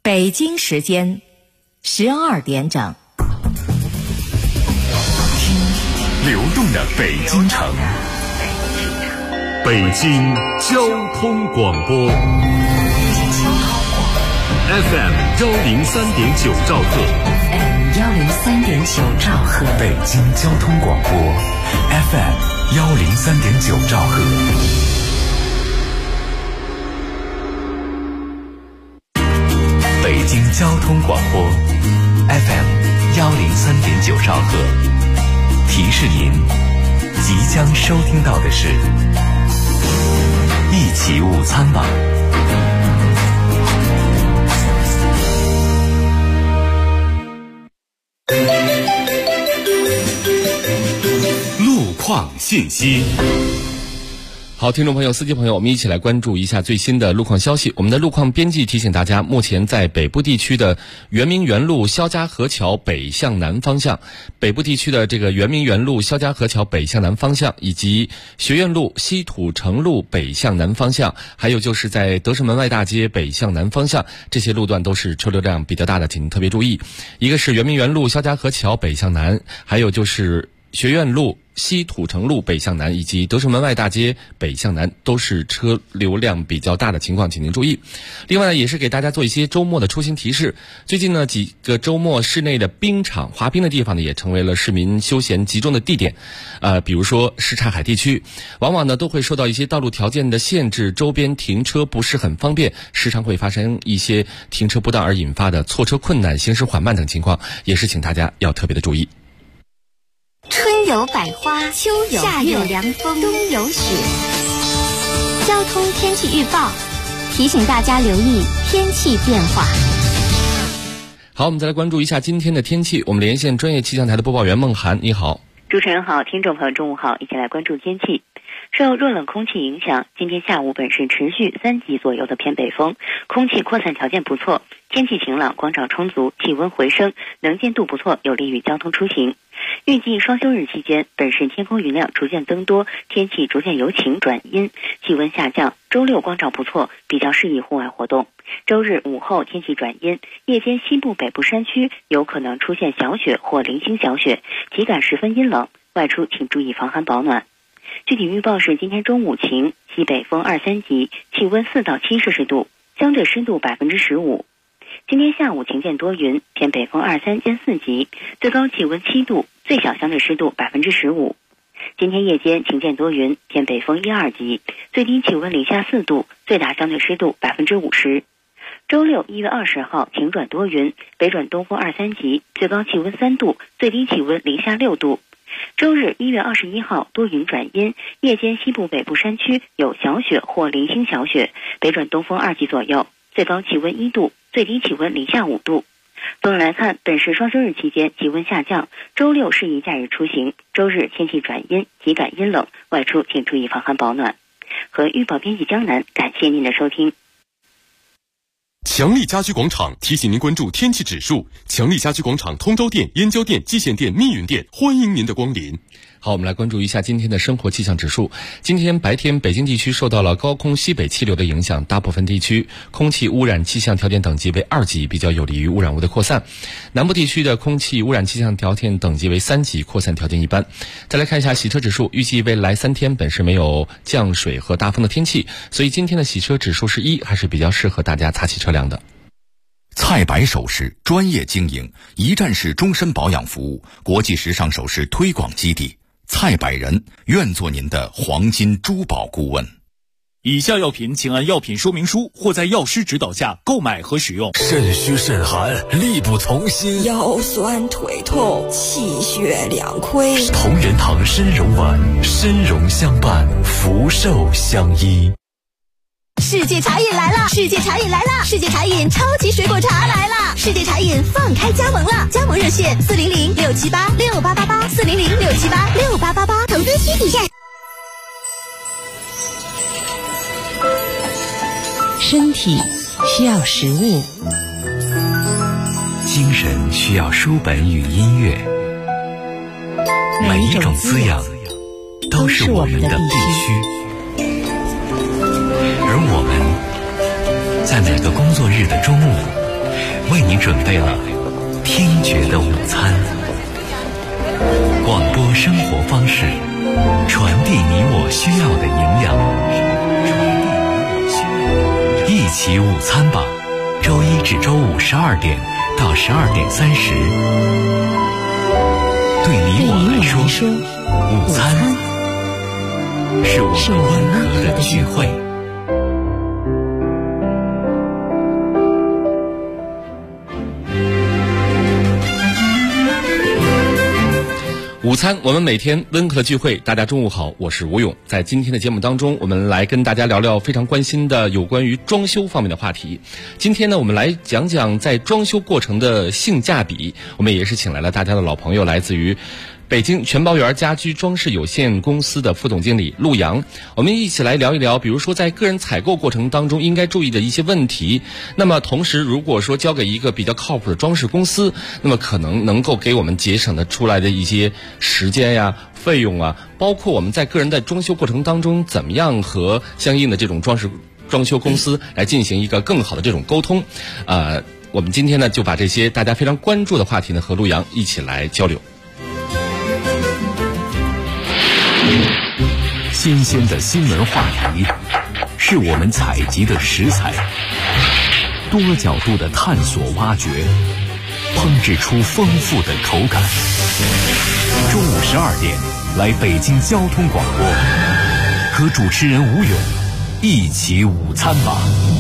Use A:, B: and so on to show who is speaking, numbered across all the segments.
A: 北京时间12点整。
B: 流动的北京城，北京交通广播 FM 103.9兆赫
A: 103.9兆赫，
B: 北京交通广播 FM 103.9兆赫。北京交通广播 FM 103.9兆赫。提示您，即将收听到的是一起午餐网。路况信息。
C: 好，听众朋友、司机朋友，我们一起来关注一下最新的路况消息。我们的路况编辑提醒大家，目前在北部地区的圆明园路肖家河桥北向南方向，北部地区的这个圆明园路肖家河桥北向南方向，以及学院路西土城路北向南方向，还有就是在德胜门外大街北向南方向，这些路段都是车流量比较大的，请特别注意。一个是圆明园路肖家河桥北向南，还有就是学院路西土城路北向南以及德胜门外大街北向南都是车流量比较大的情况，请您注意。另外呢，也是给大家做一些周末的出行提示。最近呢，几个周末室内的冰场滑冰的地方呢，也成为了市民休闲集中的地点。比如说什刹海地区，往往呢都会受到一些道路条件的限制，周边停车不是很方便，时常会发生一些停车不当而引发的错车困难、行驶缓慢等情况，也是请大家要特别的注意。
D: 春有百花，秋有夏有凉风，冬有雪。交通天气预报提醒大家留意天气变化。
C: 好，我们再来关注一下今天的天气。我们连线专业气象台的播报员孟涵，你好。
E: 主持人好，听众朋友中午好，一起来关注天气。受弱冷空气影响，今天下午本市持续3级左右的偏北风，空气扩散条件不错，天气晴朗，光照充足，气温回升，能见度不错，有利于交通出行。预计双休日期间，本市天空云量逐渐增多，天气逐渐由晴转阴，气温下降。周六光照不错，比较适宜户外活动。周日午后天气转阴，夜间西部北部山区有可能出现小雪或零星小雪，体感十分阴冷，外出请注意防寒保暖。具体预报是今天中午晴，西北风2、3级，气温4到7摄氏度，相对湿度15%。今天下午晴见多云，偏北风2、3兼4级，最高气温7度，最小相对湿度15%。今天夜间晴见多云，偏北风1、2级，最低气温零下4度，最大相对湿度50%。周六1月20号晴转多云，北转东风2、3级，最高气温3度，最低气温零下6度。周日1月21号多云转阴，夜间西部北部山区有小雪或零星小雪，北转东风2级左右，最高气温1度，最低气温零下5度。总的来看，本市双休日期间气温下降，周六适宜假日出行，周日天气转阴，体感阴冷，外出请注意防寒保暖。和预报编辑江南，感谢您的收听。
B: 强力家居广场提醒您关注天气指数。强力家居广场通州店、燕郊店、蓟县店、密云店，欢迎您的光临。
C: 好，我们来关注一下今天的生活气象指数。今天白天，北京地区受到了高空西北气流的影响，大部分地区空气污染气象条件等级为2级，比较有利于污染物的扩散。南部地区的空气污染气象条件等级为3级，扩散条件一般。再来看一下洗车指数，预计未来3天本市没有降水和大风的天气，所以今天的洗车指数是1，还是比较适合大家擦洗车辆的。
B: 蔡白首饰专业经营，一站式终身保养服务，国际时尚首饰推广基地。蔡百人愿做您的黄金珠宝顾问。
F: 以下药品请按药品说明书或在药师指导下购买和使用。
G: 肾虚肾寒，力不从心，
H: 腰酸腿痛，气血两亏。
G: 同仁堂参茸丸，参茸相伴，福寿相依。
D: 世界茶饮来了！世界茶饮来了！世界茶饮超级水果茶来了！世界茶饮放开加盟了，加盟热线400-678-6888，400-678-6888，投资需体现。
A: 身体需要食物，
G: 精神需要书本与音乐，每一种滋养都是我们的必须。而我们在每个工作日的中午， 为你准备了听觉的午餐。广播生活方式，传递你我需要的营养。一起午餐吧，周一至周五12点到12点30。对你我来说，午餐是我们温和的聚会。
C: 午餐，我们每天温和的聚会。大家中午好，我是吴勇。在今天的节目当中，我们来跟大家聊聊非常关心的有关于装修方面的话题。今天呢，我们来讲讲在装修过程的性价比。我们也是请来了大家的老朋友，来自于北京全包园家居装饰有限公司的副总经理陆阳，我们一起来聊一聊，比如说在个人采购过程当中应该注意的一些问题。那么同时，如果说交给一个比较靠谱的装饰公司，那么可能能够给我们节省的出来的一些时间呀、费用啊，包括我们在个人的装修过程当中怎么样和相应的这种装修公司来进行一个更好的这种沟通。我们今天呢就把这些大家非常关注的话题呢和陆阳一起来交流。
G: 新鲜的新闻话题是我们采集的食材，多角度的探索挖掘，烹制出丰富的口感。中午12点，来北京交通广播，和主持人吴勇一起午餐吧。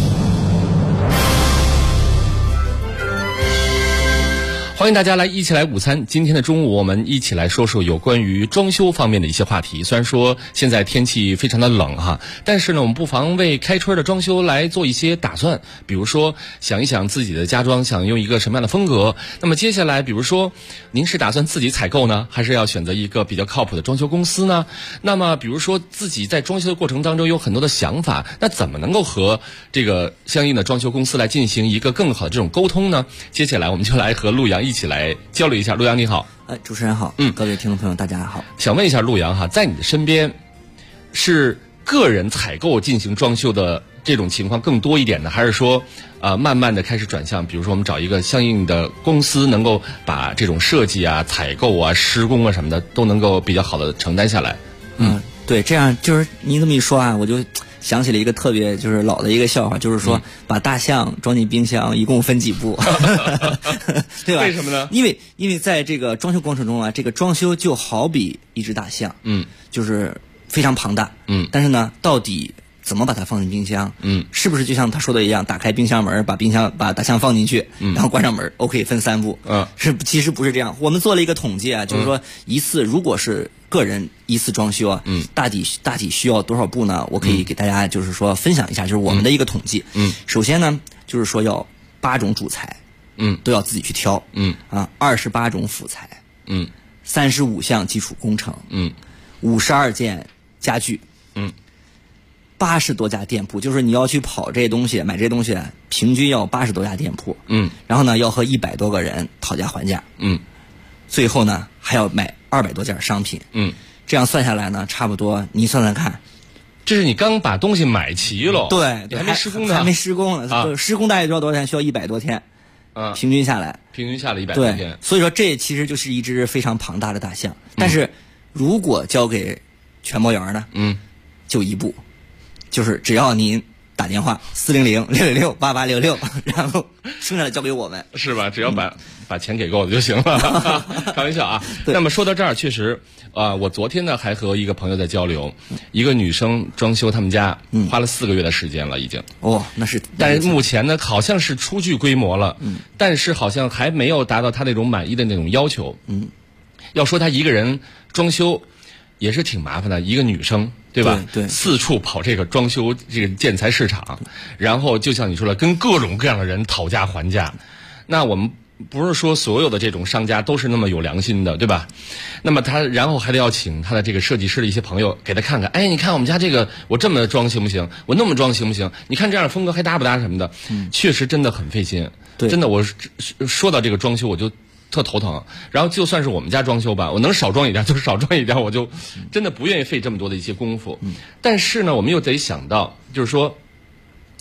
C: 欢迎大家一起来午餐。今天的中午，我们一起来说说有关于装修方面的一些话题。虽然说现在天气非常的冷哈，但是呢，我们不妨为开春的装修来做一些打算。比如说，想一想自己的家装想用一个什么样的风格。那么接下来，比如说，您是打算自己采购呢，还是要选择一个比较靠谱的装修公司呢？那么，比如说自己在装修的过程当中有很多的想法，那怎么能够和这个相应的装修公司来进行一个更好的这种沟通呢？接下来我们就来和陆阳一起来交流一下。陆阳你好。
I: 主持人好。各位听众朋友大家好。
C: 想问一下陆阳哈，在你的身边是个人采购进行装修的这种情况更多一点呢，还是说慢慢的开始转向，比如说我们找一个相应的公司，能够把这种设计啊、采购啊、施工啊什么的都能够比较好的承担下来？
I: 对，这样就是您这么一说啊，我就想起了一个特别就是老的一个笑话，就是说把大象装进冰箱一共分几步，对吧？
C: 为什么呢？
I: 因为在这个装修过程中啊，这个装修就好比一只大象，就是非常庞大，但是呢，到底怎么把它放进冰箱？是不是就像他说的一样，打开冰箱门，把大象放进去，然后关上门 ，OK， 分3步。其实不是这样。我们做了一个统计啊，就是说一次如果是个人一次装修啊，大体需要多少步呢？我可以给大家就是说分享一下，就是我们的一个统计。首先呢，就是说要8种主材，都要自己去挑，28种辅材，35项基础工程，52件家具，80多家店铺，就是你要去跑这些东西，买这些东西，平均要80多家店铺，然后呢要和100多个人讨价还价，最后呢还要买200多件商品，这样算下来呢，差不多你算算看，
C: 这是你刚把东西买齐了，
I: 对，
C: 你还没施工呢，
I: 还没施工呢，施工大概需要多少天？需要100多天，平均下来100多天，对，所以说这其实就是一只非常庞大的大象，但是如果交给全包园呢，就一步。就是只要您打电话400-666-8866，然后剩下的交给我们，
C: 是吧？只要把钱给够了就行了。开玩笑啊。那么说到这儿，确实我昨天呢还和一个朋友在交流，一个女生装修他们家，花了4个月的时间了，已经。
I: 那是。
C: 但是目前呢，好像是初具规模了，但是好像还没有达到她那种满意的那种要求。要说她一个人装修也是挺麻烦的，一个女生。对吧？
I: 对，
C: 四处跑这个装修这个建材市场，然后就像你说了，跟各种各样的人讨价还价。那我们不是说所有的这种商家都是那么有良心的，对吧？那么他然后还得要请他的这个设计师的一些朋友给他看看，哎，你看我们家这个我这么装行不行？我那么装行不行？你看这样的风格还搭不搭什么的？确实真的很费心。
I: 对，
C: 真的我说到这个装修我就特头疼，然后就算是我们家装修吧，我能少装一点就少装一点，我就真的不愿意费这么多的一些功夫。但是呢，我们又得想到，就是说，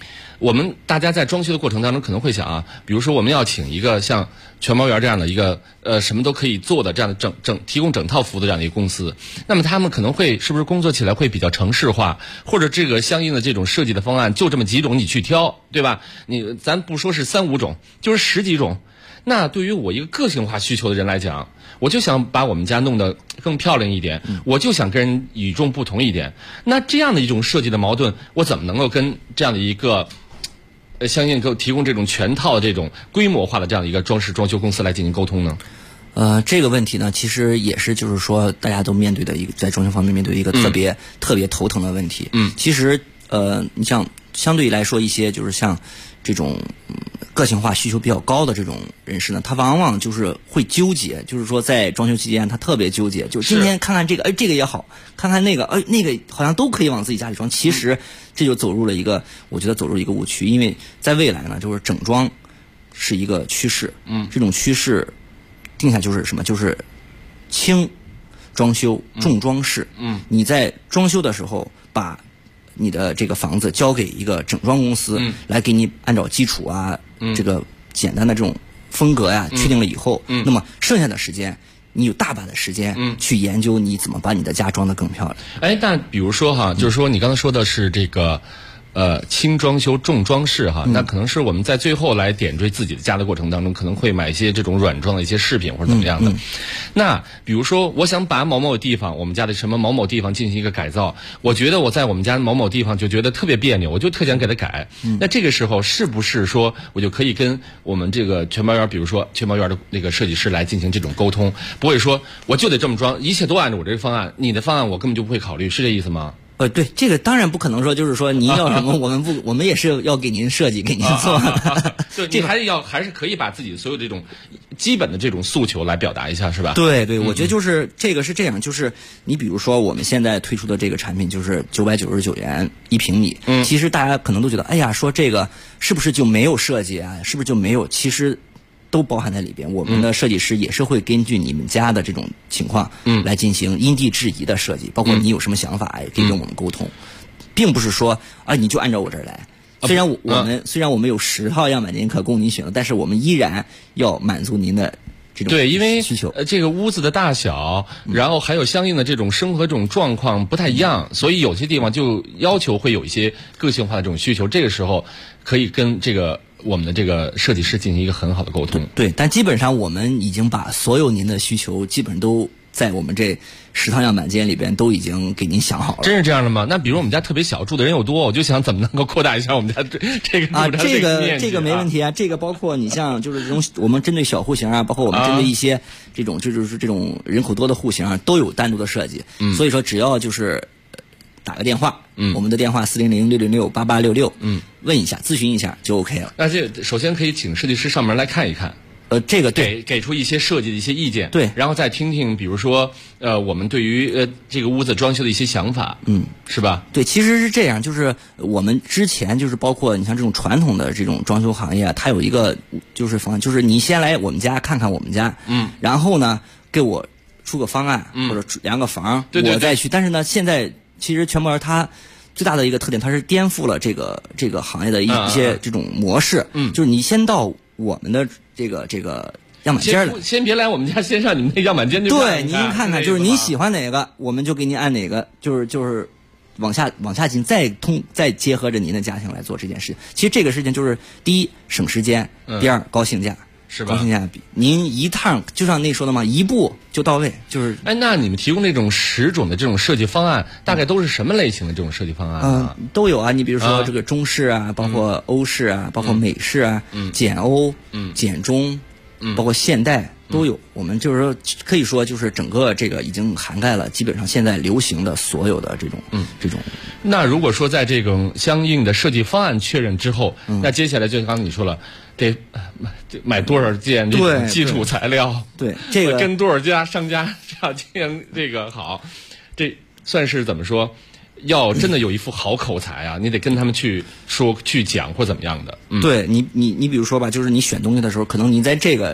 C: 我们大家在装修的过程当中可能会想啊，比如说我们要请一个像全毛园这样的一个什么都可以做的这样的提供整套服务的这样的一个公司，那么他们可能会是不是工作起来会比较程式化，或者这个相应的这种设计的方案就这么几种你去挑，对吧？咱不说是3、5种，就是10几种。那对于我一个个性化需求的人来讲，我就想把我们家弄得更漂亮一点，我就想跟人与众不同一点。那这样的一种设计的矛盾，我怎么能够跟这样的一个相应给我提供这种全套的这种规模化的这样的一个装修公司来进行沟通呢？
I: 这个问题呢，其实也是就是说大家都面对的一个在装修方面面对一个特别头疼的问题。其实你像相对来说一些就是像这种个性化需求比较高的这种人士呢，他往往就是会纠结，就是说在装修期间他特别纠结，就今天看看这个，这个也好，看看那个，那个好像都可以往自己家里装。其实这就我觉得走入一个误区，因为在未来呢，就是整装是一个趋势。这种趋势定下就是什么？就是轻装修重装饰。你在装修的时候把你的这个房子交给一个整装公司来给你按照基础啊，这个简单的这种风格呀确定了以后，那么剩下的时间你有大把的时间去研究你怎么把你的家装得更漂亮。
C: 但比如说哈，就是说你刚才说的是这个轻装修重装饰哈，那可能是我们在最后来点缀自己的家的过程当中，可能会买一些这种软装的一些饰品或者怎么样的。那比如说我想把某某地方我们家的什么某某地方进行一个改造，我觉得我在我们家某某地方就觉得特别别扭，我就特想给它改。那这个时候是不是说我就可以跟我们这个全毛园，比如说全毛园的那个设计师来进行这种沟通，不会说我就得这么装，一切都按照我这个方案，你的方案我根本就不会考虑，是这意思吗？
I: 对，这个当然不可能说，就是说您要什么，我们也是要给您设计，给您做的。
C: 对，你还是可以把自己所有这种基本的这种诉求来表达一下，是吧？
I: 对，我觉得就是这个是这样，就是你比如说我们现在推出的这个产品就是999元1平米，其实大家可能都觉得，哎呀，说这个是不是就没有设计啊？是不是就没有？其实都包含在里边。我们的设计师也是会根据你们家的这种情况，来进行因地制宜的设计，包括你有什么想法，可以跟我们沟通，并不是说啊你就按照我这儿来。虽然我们有10套样板间可供您选择，但是我们依然要满足您的这种
C: 对，因为
I: 需求。
C: 这个屋子的大小，然后还有相应的这种生活这种状况不太一样，所以有些地方就要求会有一些个性化的这种需求。这个时候可以跟我们的这个设计师进行一个很好的沟通。
I: 对，但基本上我们已经把所有您的需求基本都在我们这10套样板间里边都已经给您想好了。
C: 真是这样的吗？那比如我们家特别小，住的人又多，我就想怎么能够扩大一下我们家这个
I: 啊，这个没问题啊。这个包括你像就是这种我们针对小户型啊，包括我们针对一些这种就是这种人口多的户型啊，都有单独的设计。所以说只要就是打个电话，我们的电话400-606-8866，问一下咨询一下就 OK 了。
C: 那这首先可以请设计师上门来看一看。
I: 这个
C: 给出一些设计的一些意见，
I: 对，
C: 然后再听听，比如说我们对于这个屋子装修的一些想法，是吧？
I: 对，其实是这样，就是我们之前就是包括你像这种传统的这种装修行业，它有一个就是方案，就是你先来我们家看看我们家，然后呢给我出个方案，或者量个房，我再去。但是呢，现在其实全毛园它最大的一个特点，它是颠覆了这个行业的一些这种模式，就是你先到我们的这个样板间了，
C: 先别来我们家，先上你们那样板间去看。
I: 对，您看看，就是您喜欢哪个，我们就给您按哪个，就是往下进，再结合着您的家庭来做这件事。其实这个事情就是第一省时间，第二高性价。
C: 是吧？
I: 高性价比，您一趟就像那说的嘛，一步就到位，就是。
C: 那你们提供这种10种的这种设计方案，大概都是什么类型的这种设计方案？
I: 都有啊。你比如说这个中式啊，包括欧式啊，包括美式啊，简欧、简中，包括现代都有。我们就是说，可以说就是整个这个已经涵盖了基本上现在流行的所有的这种。
C: 那如果说在这种相应的设计方案确认之后，那接下来就刚才你说了。得买多少件这种基础材料？
I: 对，这个
C: 跟多少家商家要这个好，这算是怎么说？要真的有一副好口才啊，你得跟他们去说去讲或怎么样的。
I: 对你比如说吧，就是你选东西的时候，可能你在这个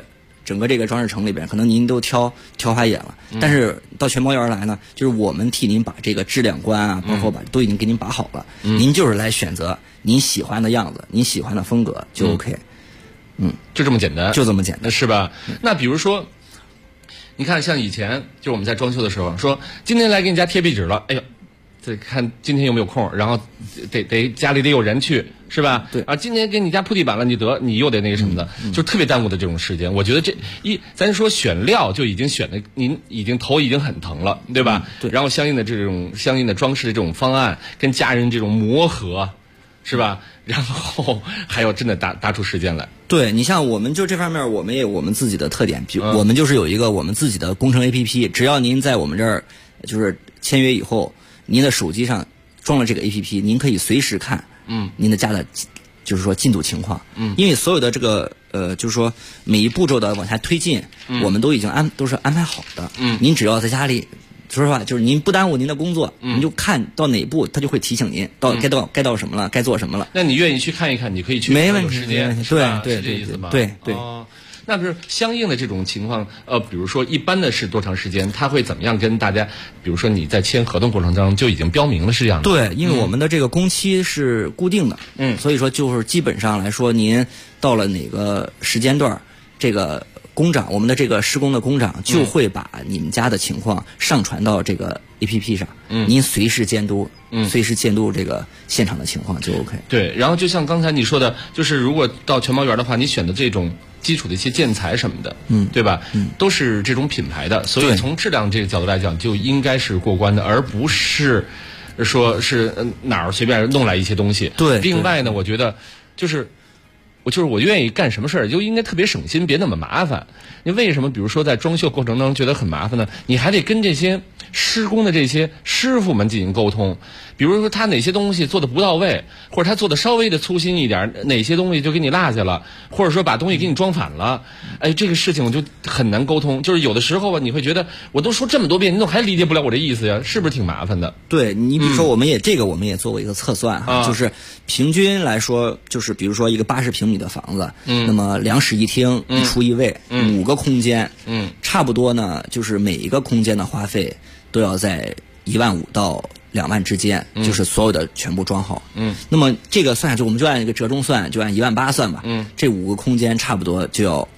I: 整个这个装饰城里边，可能您都挑花眼了，但是到全包园来呢，就是我们替您把这个质量关啊，包括都已经给您把好了，您就是来选择您喜欢的样子，您喜欢的风格就 OK。
C: 就这么简单，
I: 就这么简单，
C: 是吧？那比如说，你看，像以前就是我们在装修的时候，说今天来给你家贴壁纸了，哎呦，得看今天有没有空，然后得家里得有人去，是吧？
I: 对
C: 啊，今天给你家铺地板了，你又得那个什么的，就特别耽误的这种时间。我觉得咱说选料就已经选的，您头已经很疼了，对吧？
I: 对。
C: 然后相应的装饰的这种方案，跟家人这种磨合，是吧？然后还有真的搭出时间来。
I: 对，你像我们就这方面，我们也有我们自己的特点，比如我们就是有一个我们自己的工程 APP， 只要您在我们这儿就是签约以后，您的手机上装了这个 APP， 您可以随时看您的家的就是说进度情况，因为所有的这个就是说每一步骤的往下推进，我们都已经都是安排好的，您只要在家里。说实话，就是您不耽误您的工作，您就看到哪一步，他就会提醒您该到什么了，该做什么了。
C: 那你愿意去看一看，你可以去，
I: 没问题，
C: 时间，
I: 对，
C: 是这意思吗？
I: 对。
C: 哦，那不是相应的这种情况，比如说一般的是多长时间？他会怎么样跟大家？比如说你在签合同过程当中就已经标明了是这样的。
I: 对，因为我们的这个工期是固定的，所以说就是基本上来说，您到了哪个时间段，这个。工长，我们的这个施工的工长就会把你们家的情况上传到这个 APP 上，您随时监督，随时监督这个现场的情况就 OK。
C: 对，然后就像刚才你说的，就是如果到全包园的话，你选的这种基础的一些建材什么的，对吧？都是这种品牌的，所以从质量这个角度来讲，就应该是过关的，而不是说是哪儿随便弄来一些东西。
I: 对。
C: 另外呢，我觉得我愿意干什么事儿，就应该特别省心，别那么麻烦。你为什么比如说在装修过程当中觉得很麻烦呢？你还得跟这些施工的这些师傅们进行沟通，比如说他哪些东西做的不到位，或者他做的稍微的粗心一点，哪些东西就给你落下了，或者说把东西给你装反了，哎，这个事情我就很难沟通。就是有的时候吧，你会觉得我都说这么多遍，你怎么还理解不了我这意思呀？是不是挺麻烦的？
I: 对，你比如说我们也做过一个测算哈，就是平均来说，就是比如说一个80平米的房子，那么2室1厅1厨1卫，5个空间，差不多呢，就是每一个空间的花费都要在1万5到2万之间，就是所有的全部装好。那么这个算下去，我们就按一个折中算，就按1万8算吧。这5个空间差不多就要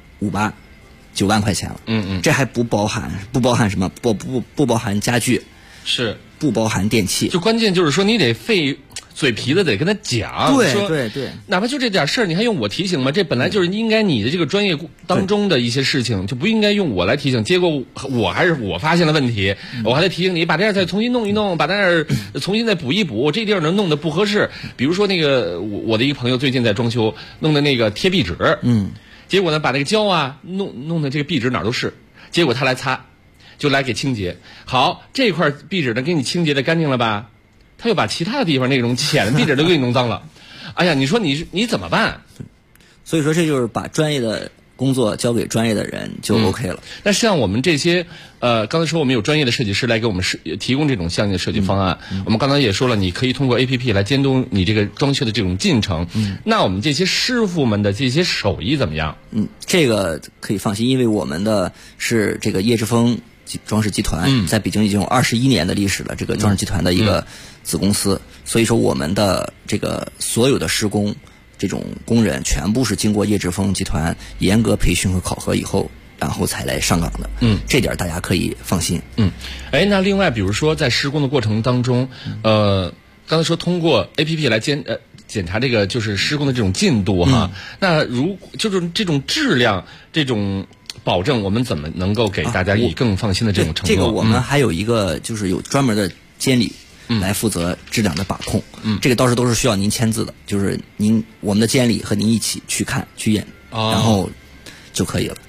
I: 9万块钱了。这还不包含什么？不包含家具，
C: 是
I: 不包含电器。
C: 就关键就是说你得费嘴皮子得跟他讲，
I: 对，
C: 哪怕就这点事儿，你还用我提醒吗？这本来就是应该你的这个专业当中的一些事情，就不应该用我来提醒。结果我发现了问题，我还得提醒你把这样再重新弄一弄，把那儿重新再补一补，这地儿呢弄得不合适。比如说那个我的一个朋友最近在装修，弄的那个贴壁纸，结果呢把那个胶啊弄的这个壁纸哪儿都是，结果他来擦，就来给清洁。好，这块壁纸呢给你清洁的干净了吧？他又把其他的地方那种浅的壁纸都给你弄脏了，哎呀，你说你怎么办？
I: 所以说这就是把专业的工作交给专业的人就 OK 了。
C: 那像我们这些刚才说我们有专业的设计师来给我们提供这种相应的设计方案，我们刚才也说了，你可以通过 APP 来监督你这个装修的这种进程。那我们这些师傅们的这些手艺怎么样？
I: 这个可以放心，因为我们的是这个叶之峰装饰集团，在北京已经有21年的历史了，这个装饰集团的一个子公司，所以说我们的这个所有的施工这种工人全部是经过叶之峰集团严格培训和考核以后，然后才来上岗的。这点大家可以放心。
C: 哎，那另外比如说在施工的过程当中，刚才说通过 APP 来检查这个就是施工的这种进度哈，那就是这种质量这种保证，我们怎么能够给大家以更放心的这种承诺？
I: 这个我们还有一个就是有专门的监理来负责质量的把控。这个到时候都是需要您签字的，就是我们的监理和您一起去看去验，然后就可以了。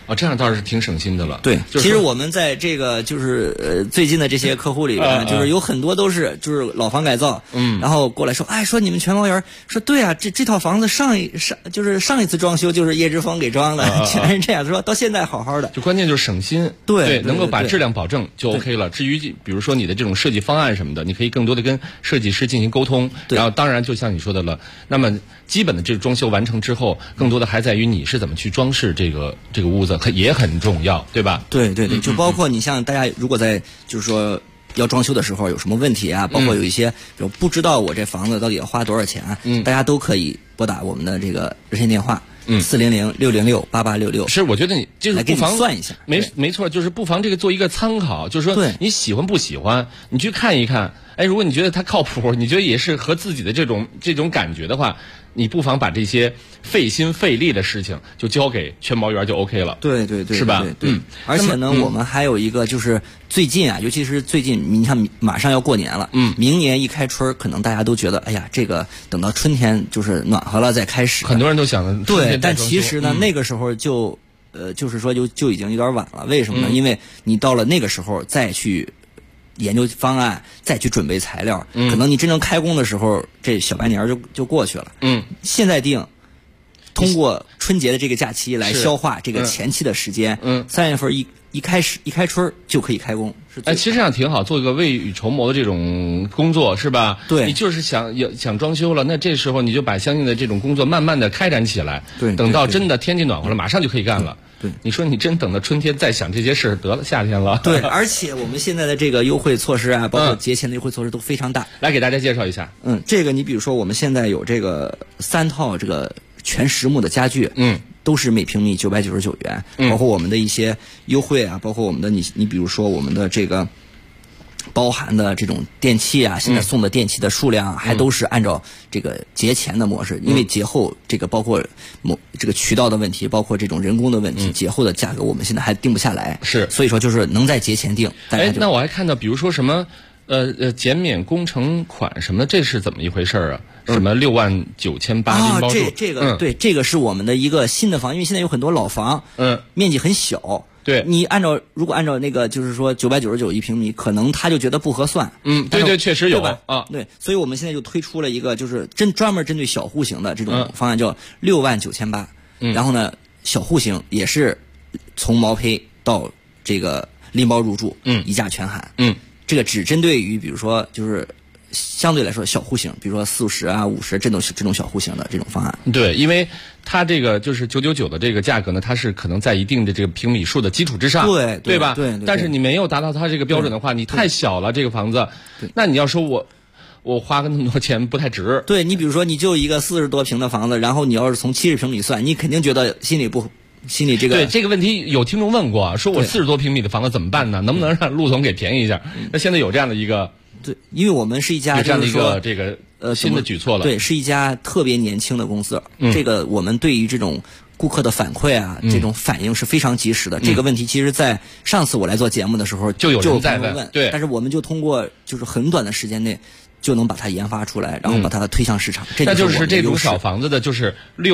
C: 这样倒是挺省心的了。
I: 对，其实我们在这个就是最近的这些客户里边，就是有很多都是就是老房改造，然后过来说，说你们全包园，说对啊，这套房子上一次装修就是叶之峰给装的，全是这样，说到现在好好的。
C: 就关键就是省心，
I: 对，
C: 能够把质量保证就 OK 了。至于比如说你的这种设计方案什么的，你可以更多的跟设计师进行沟通。然后当然就像你说的了，那么基本的这个装修完成之后，更多的还在于你是怎么去装饰这个屋子，也很重要，对吧？
I: 对，就包括你像大家如果在就是说要装修的时候有什么问题啊，包括有一些比如不知道我这房子到底要花多少钱，大家都可以拨打我们的这个热线电话。400-606-8866。
C: 是，我觉得你就是不妨
I: 算一下，
C: 没错，就是不妨这个做一个参考，就是说你喜欢不喜欢，你去看一看。如果你觉得它靠谱，你觉得也是和自己的这种感觉的话，你不妨把这些费心费力的事情就交给全包园就 OK 了。
I: 对，
C: 是吧？
I: 对。而且呢，我们还有一个就是最近啊，尤其是最近，你看马上要过年了，明年一开春，可能大家都觉得，哎呀，这个等到春天就是暖和了再开始。
C: 很多人都想
I: 对，但其实呢，那个时候就是说就已经有点晚了。为什么呢？因为你到了那个时候再去研究方案，再去准备材料，可能你真正开工的时候，这小白年就过去了。现在定，通过春节的这个假期来消化这个前期的时间。3月份一开春就可以开工。
C: 其实这样挺好，做一个未雨绸缪的这种工作，是吧？
I: 对，
C: 你就是想装修了，那这时候你就把相应的这种工作慢慢的开展起来。
I: 对，
C: 等到真的天气暖和了，马上就可以干了。
I: 对，
C: 你说你真等到春天再想这些事，得了，夏天了。
I: 对，而且我们现在的这个优惠措施啊，包括节前的优惠措施都非常大。
C: 来给大家介绍一下。
I: 这个你比如说我们现在有这个3套这个全实木的家具，都是每平米999元，包括我们的一些优惠啊，包括我们的你比如说我们的这个包含的这种电器啊，现在送的电器的数量还都是按照这个节前的模式，因为节后这个包括这个渠道的问题，包括这种人工的问题，节后的价格我们现在还定不下来。
C: 是，
I: 所以说就是能在节前定。
C: 那我还看到比如说什么减免工程款什么的，这是怎么一回事啊？什么69800拎包住？
I: 这个对，这个是我们的一个新的房，因为现在有很多老房，面积很小。
C: 对，
I: 你如果按照那个就是说999一平米，可能他就觉得不合算。
C: 对，确实有
I: 吧？对，所以我们现在就推出了一个就是专门针对小户型的这种方案，叫69800。然后呢，小户型也是从毛坯到这个拎包入住，一价全含。这个只针对于比如说就是相对来说小户型，比如说40啊、50这种小户型的这种方案。
C: 对，因为它这个就是999的这个价格呢，它是可能在一定的这个平米数的基础之上，
I: 对
C: 吧？
I: 对。
C: 但是你没有达到它这个标准的话，你太小了这个房子，那你要说我花个那么多钱不太值。
I: 对，你比如说你就一个40多平的房子，然后你要是从70平米算，你肯定觉得心里这个。
C: 对，这个问题有听众问过，说我40多平米的房子怎么办呢？能不能让陆总给便宜一下？那现在有这样的一个。
I: 对，因为我们是一家
C: 有这样的一个这个新的举措了。
I: 对，是一家特别年轻的公司。这个我们对于这种顾客的反馈啊，这种反应是非常及时的。这个问题其实在上次我来做节目的时候
C: 就有人在问，对，
I: 但是我们就通过就是很短的时间内就能把它研发出来，然后把它推向市场。
C: 那就是这种小房子的就是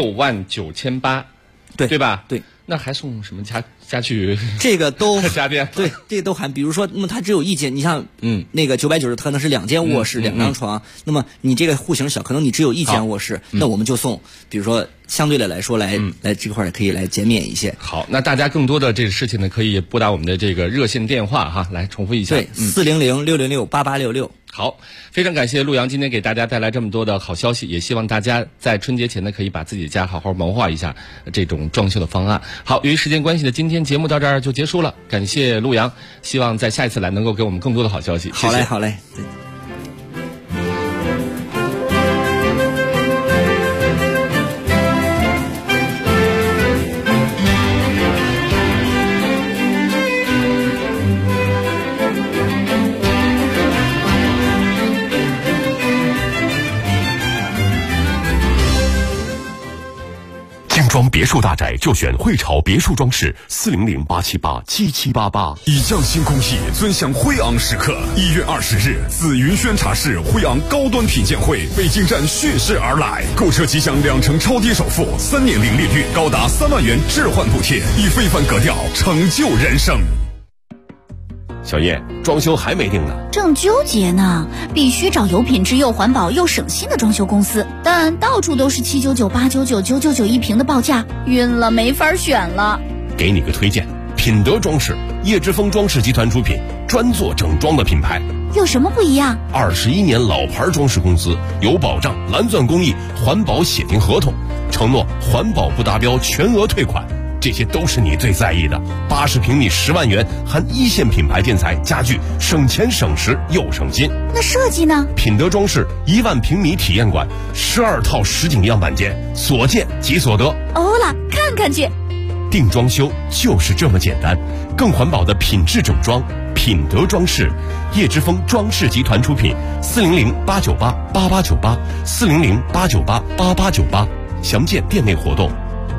C: 69800，对吧？
I: 对。
C: 那还送什么家具？
I: 这个都
C: 家电。
I: 对，这个都含。比如说，那么它只有一间，你像那个990，它可能是2间卧室2张床。那么你这个户型小，可能你只有1间卧室，那我们就送，比如说相对的来说来这块可以来减免一些。
C: 好，那大家更多的这个事情呢，可以拨打我们的这个热线电话哈，来重复一下。
I: 对，400-606-8866。
C: 好，非常感谢陆阳今天给大家带来这么多的好消息，也希望大家在春节前呢可以把自己的家好好谋划一下这种装修的方案。好，由于时间关系呢，今天节目到这儿就结束了，感谢陆阳，希望在下一次来能够给我们更多的好消息。
I: 好嘞，好嘞。
J: 装别墅大宅就选汇潮别墅装饰，400-878-7788。
K: 以匠心工艺，尊享辉昂时刻。1月20日，自云轩茶室辉昂高端品鉴会北京站蓄势而来，购车即享2成超低首付，3年零利率，高达3万元置换补贴，以非凡格调成就人生。
J: 小叶，装修还没定呢，
L: 正纠结呢。必须找有品质又环保又省心的装修公司，但到处都是799、899、999一平的报价，晕了，没法选了。
J: 给你个推荐，品德装饰，叶之峰装饰集团出品，专做整装的品牌。
L: 有什么不一样
J: ？21年老牌装饰公司，有保障，蓝钻工艺，环保写定合同，承诺环保不达标全额退款。这些都是你最在意的。80平米10万元，含一线品牌建材家具，省钱省时又省心。
L: 那设计呢？
J: 品德装饰1万平米体验馆，12套实景样板间，所见即所得。
L: 欧了，看看去。
J: 定装修就是这么简单，更环保的品质整装，品德装饰，叶之峰装饰集团出品，400-898-8898，400-898-8898，详见店内活动。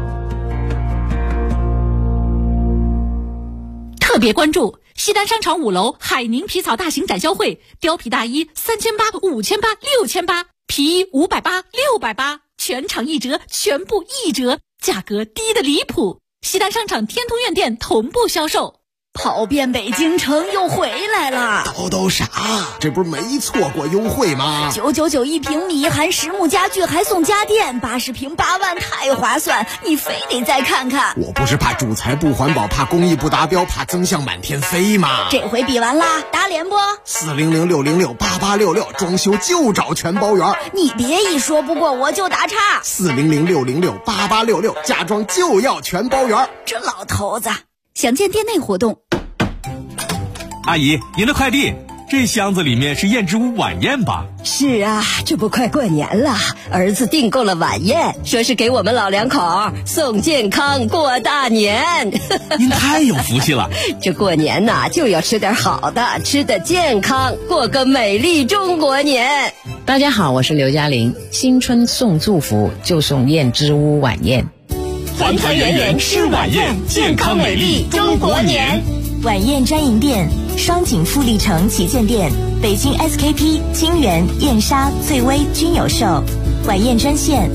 M: 特别关注西单商场5楼海宁皮草大型展销会，貂皮大衣3800、5800、6800，皮衣580、680，全场1折，全部1折，价格低得离谱。西单商场天通苑店同步销售。
L: 跑遍北京城又回来了，
N: 都啥？这不是没错过优惠吗
L: ？999一平米，含实木家具还送家电，80平8万，太划算！你非得再看看。
N: 我不是怕主材不环保，怕工艺不达标，怕增项满天飞吗？
L: 这回比完啦，打脸不？400-606-8866，装修就找全包圆。你别一说不过我就打岔。
N: 400-606-8866，家装就要全包圆。
L: 这老头子。详见店内活动。
F: 阿姨，您的快递，这箱子里面是燕之屋晚宴吧？
H: 是啊，这不快过年了，儿子订购了晚宴，说是给我们老两口送健康过大年。
F: 您太有福气了。
H: 这过年呐，就要吃点好的，吃得健康，过个美丽中国年。
O: 大家好，我是刘嘉玲。新春送祝福就送燕之屋晚宴，
K: 团团圆圆吃晚宴，健康美丽中国年。
A: 晚宴专营店：双井富力城旗舰店、北京 SKP、金源、燕莎、翠微均有售。晚宴专线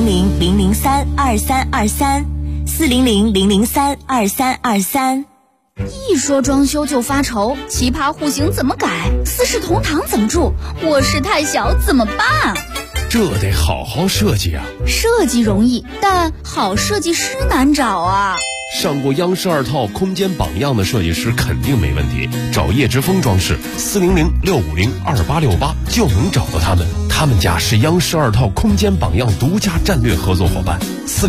A: 400-003-2323，400-003-2323。
L: 一说装修就发愁，奇葩户型怎么改？四世同堂怎么住？卧室太小怎么办？
J: 这得好好设计啊！
L: 设计容易，但好设计师难找啊。
J: 上过央视2套空间榜样的设计师肯定没问题，找叶之峰装饰，400-650-2868就能找到他们。他们家是央视2套空间榜样独家战略合作伙伴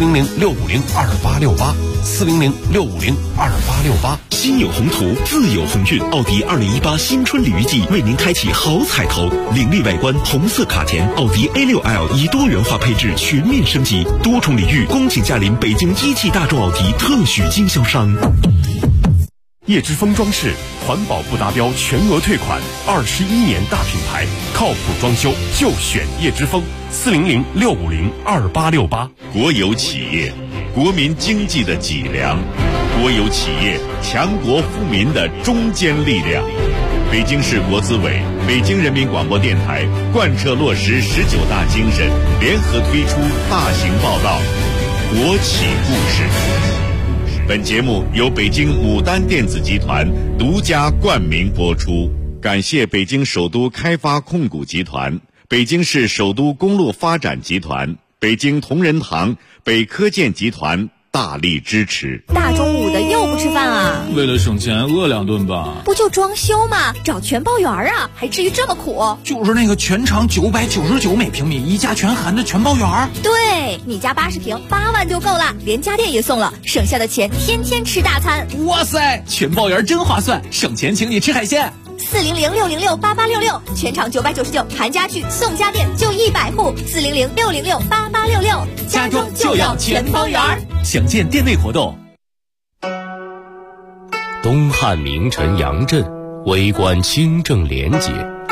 J: ，400-650-2868，400-650-2868。
P: 心有宏图，自有鸿运。奥迪2018新春礼遇季为您开启好彩头，凌厉外观红色卡钳，奥迪 A6L 以多元化配置全面升级，多重礼遇，恭请驾临北京一汽大众奥迪特许经销商。
J: 叶之峰装饰，环保不达标全额退款，21年大品牌，靠谱装修就选叶之峰，400-650-2868。
Q: 国有企业，国民经济的脊梁；国有企业，强国富民的中坚力量。北京市国资委、北京人民广播电台贯彻落实19大精神，联合推出大型报道《国企故事》。本节目由北京牡丹电子集团独家冠名播出，感谢北京首都开发控股集团、北京市首都公路发展集团、北京同仁堂、北科建集团大力支持。
D: 大中午的又不吃饭啊？
F: 为了省钱，饿2顿吧。
D: 不就装修吗？找全包圆啊，还至于这么苦？
F: 就是那个全长999每平米，一价全含的全包圆。
D: 对，你家80平8万就够了，连家电也送了，省下的钱天天吃大餐。
F: 哇塞，全包圆真划算，省钱请你吃海鲜。
D: 400-606-8866，全场999，含家具送家电，就100户。400-606-8866，
F: 家装就要全包圆。详见店内活动。
G: 东汉名臣杨震，为官清正廉洁，